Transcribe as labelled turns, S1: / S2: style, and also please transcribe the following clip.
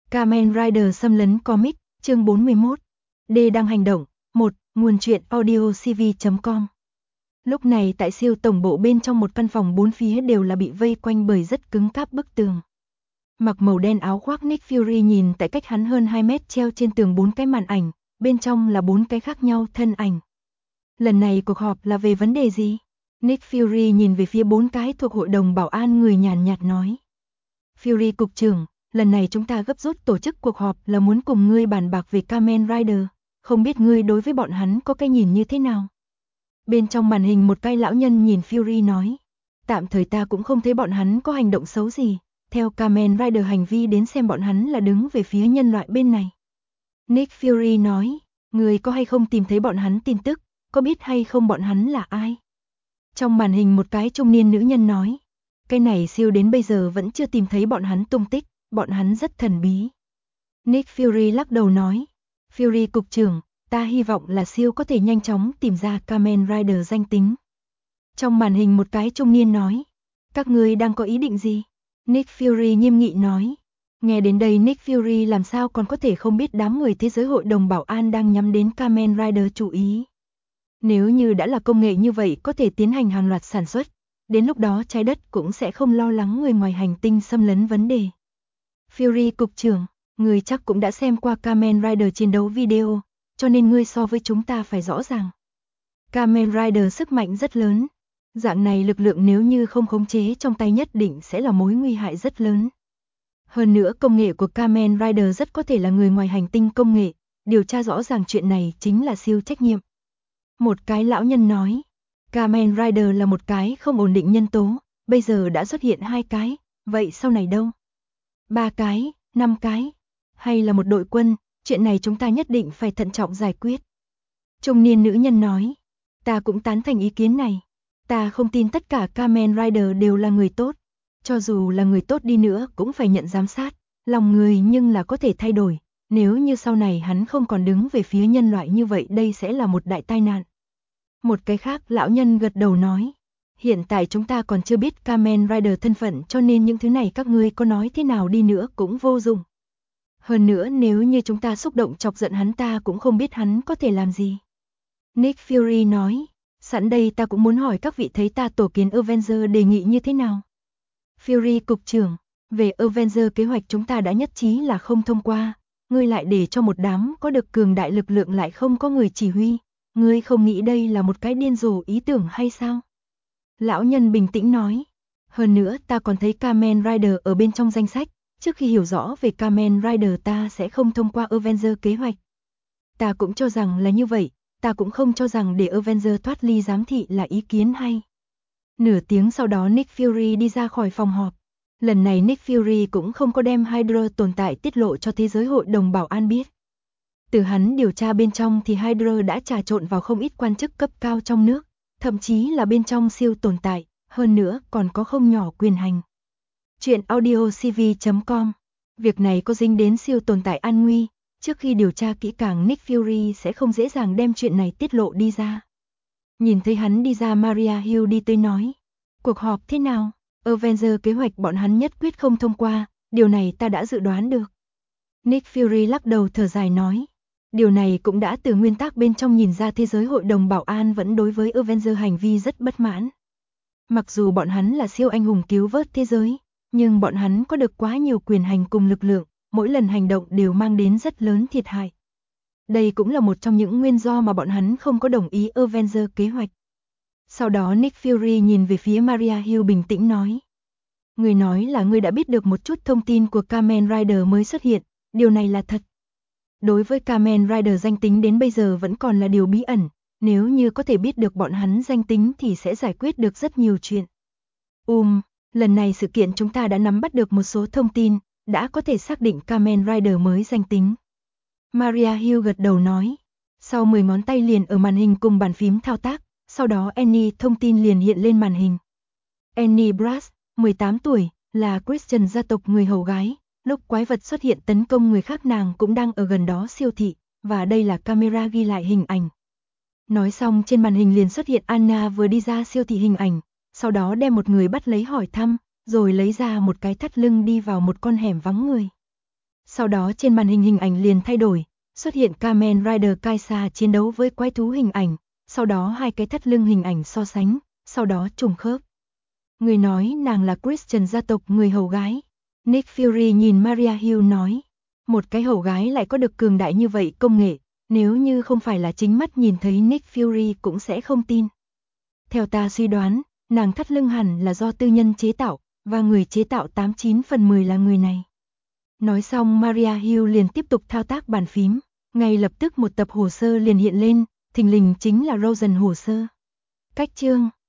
S1: Kamen Rider xâm lấn comic, chương 41. D đang hành động. 1. Nguồn truyện audiocv.com. Lúc này tại siêu tổng bộ bên trong một căn phòng bốn phía đều là bị vây quanh bởi rất cứng cáp bức tường. Mặc màu đen áo khoác Nick Fury nhìn tại cách hắn hơn 2 mét treo trên tường 4 cái màn ảnh, bên trong là 4 cái khác nhau thân ảnh. Lần này cuộc họp là về vấn đề gì? Nick Fury nhìn về phía 4 cái thuộc hội đồng bảo an người nhàn nhạt nói. Fury cục trưởng, lần này chúng ta gấp rút tổ chức cuộc họp là muốn cùng ngươi bàn bạc về Kamen Rider, không biết ngươi đối với bọn hắn có cái nhìn như thế nào? Bên trong màn hình một cái lão nhân nhìn Fury nói, tạm thời ta cũng không thấy bọn hắn có hành động xấu gì, theo Kamen Rider hành vi đến xem bọn hắn là đứng về phía nhân loại bên này. Nick Fury nói, ngươi có hay không tìm thấy bọn hắn tin tức, có biết hay không bọn hắn là ai? Trong màn hình một cái trung niên nữ nhân nói, cái này siêu đến bây giờ vẫn chưa tìm thấy bọn hắn tung tích, bọn hắn rất thần bí. Nick Fury lắc đầu nói, Fury cục trưởng, ta hy vọng là siêu có thể nhanh chóng tìm ra Kamen Rider danh tính. Trong màn hình một cái trung niên nói, các ngươi đang có ý định gì? Nick Fury nghiêm nghị nói. Nghe đến đây Nick Fury làm sao còn có thể không biết đám người thế giới hội đồng bảo an đang nhắm đến Kamen Rider chú ý. Nếu như đã là công nghệ như vậy có thể tiến hành hàng loạt sản xuất, đến lúc đó trái đất cũng sẽ không lo lắng người ngoài hành tinh xâm lấn vấn đề. Fury cục trưởng, người chắc cũng đã xem qua Kamen Rider chiến đấu video, cho nên ngươi so với chúng ta phải rõ ràng. Kamen Rider sức mạnh rất lớn, dạng này lực lượng nếu như không khống chế trong tay nhất định sẽ là mối nguy hại rất lớn. Hơn nữa công nghệ của Kamen Rider rất có thể là người ngoài hành tinh công nghệ, điều tra rõ ràng chuyện này chính là siêu trách nhiệm. Một cái lão nhân nói, Kamen Rider là một cái không ổn định nhân tố, bây giờ đã xuất hiện 2 cái, vậy sau này đâu? 3 cái, 5 cái, hay là một đội quân, chuyện này chúng ta nhất định phải thận trọng giải quyết. Trung niên nữ nhân nói, ta cũng tán thành ý kiến này, ta không tin tất cả Kamen Rider đều là người tốt, cho dù là người tốt đi nữa cũng phải nhận giám sát, lòng người nhưng là có thể thay đổi, nếu như sau này hắn không còn đứng về phía nhân loại như vậy đây sẽ là một đại tai nạn. Một cái khác lão nhân gật đầu nói, hiện tại chúng ta còn chưa biết Kamen Rider thân phận cho nên những thứ này các ngươi có nói thế nào đi nữa cũng vô dụng. Hơn nữa nếu như chúng ta xúc động chọc giận hắn ta cũng không biết hắn có thể làm gì. Nick Fury nói, sẵn đây ta cũng muốn hỏi các vị thấy ta tổ kiến Avenger đề nghị như thế nào. Fury cục trưởng, về Avenger kế hoạch chúng ta đã nhất trí là không thông qua, ngươi lại để cho một đám có được cường đại lực lượng lại không có người chỉ huy, ngươi không nghĩ đây là một cái điên rồ ý tưởng hay sao? Lão nhân bình tĩnh nói, hơn nữa ta còn thấy Kamen Rider ở bên trong danh sách, trước khi hiểu rõ về Kamen Rider ta sẽ không thông qua Avenger kế hoạch. Ta cũng cho rằng là như vậy, ta cũng không cho rằng để Avenger thoát ly giám thị là ý kiến hay. Nửa tiếng sau đó Nick Fury đi ra khỏi phòng họp. Lần này Nick Fury cũng không có đem Hydra tồn tại tiết lộ cho thế giới hội đồng bảo an biết. Từ hắn điều tra bên trong thì Hydra đã trà trộn vào không ít quan chức cấp cao trong nước, thậm chí là bên trong siêu tồn tại, hơn nữa còn có không nhỏ quyền hành. Chuyện audiocv.com. Việc này có dính đến siêu tồn tại an nguy, trước khi điều tra kỹ càng Nick Fury sẽ không dễ dàng đem chuyện này tiết lộ đi ra. Nhìn thấy hắn đi ra Maria Hill đi tới nói, cuộc họp thế nào? Avenger kế hoạch bọn hắn nhất quyết không thông qua, điều này ta đã dự đoán được. Nick Fury lắc đầu thở dài nói, điều này cũng đã từ nguyên tắc bên trong nhìn ra thế giới hội đồng bảo an vẫn đối với Avenger hành vi rất bất mãn. Mặc dù bọn hắn là siêu anh hùng cứu vớt thế giới, nhưng bọn hắn có được quá nhiều quyền hành cùng lực lượng, mỗi lần hành động đều mang đến rất lớn thiệt hại. Đây cũng là một trong những nguyên do mà bọn hắn không có đồng ý Avenger kế hoạch. Sau đó Nick Fury nhìn về phía Maria Hill bình tĩnh nói. Người nói là ngươi đã biết được một chút thông tin của Kamen Rider mới xuất hiện, điều này là thật. Đối với Kamen Rider danh tính đến bây giờ vẫn còn là điều bí ẩn, nếu như có thể biết được bọn hắn danh tính thì sẽ giải quyết được rất nhiều chuyện. Lần này sự kiện chúng ta đã nắm bắt được một số thông tin, đã có thể xác định Kamen Rider mới danh tính. Maria Hill gật đầu nói. Sau 10 ngón tay liền ở màn hình cùng bàn phím thao tác, sau đó Annie thông tin liền hiện lên màn hình. Annie Brass, 18 tuổi, là Christian gia tộc người hầu gái, lúc quái vật xuất hiện tấn công người khác nàng cũng đang ở gần đó siêu thị, và đây là camera ghi lại hình ảnh. Nói xong trên màn hình liền xuất hiện Anna vừa đi ra siêu thị hình ảnh, sau đó đem một người bắt lấy hỏi thăm, rồi lấy ra một cái thắt lưng đi vào một con hẻm vắng người. Sau đó trên màn hình hình ảnh liền thay đổi, xuất hiện Kamen Rider Kaisa chiến đấu với quái thú hình ảnh, sau đó hai cái thắt lưng hình ảnh so sánh, sau đó trùng khớp. Người nói nàng là Christian gia tộc người hầu gái. Nick Fury nhìn Maria Hill nói, một cái hầu gái lại có được cường đại như vậy công nghệ, nếu như không phải là chính mắt nhìn thấy Nick Fury cũng sẽ không tin. Theo ta suy đoán, nàng thắt lưng hẳn là do tư nhân chế tạo, và người chế tạo 89 phần 10 là người này. Nói xong Maria Hill liền tiếp tục thao tác bàn phím, ngay lập tức một tập hồ sơ liền hiện lên, thình lình chính là Rosen hồ sơ. Cách chương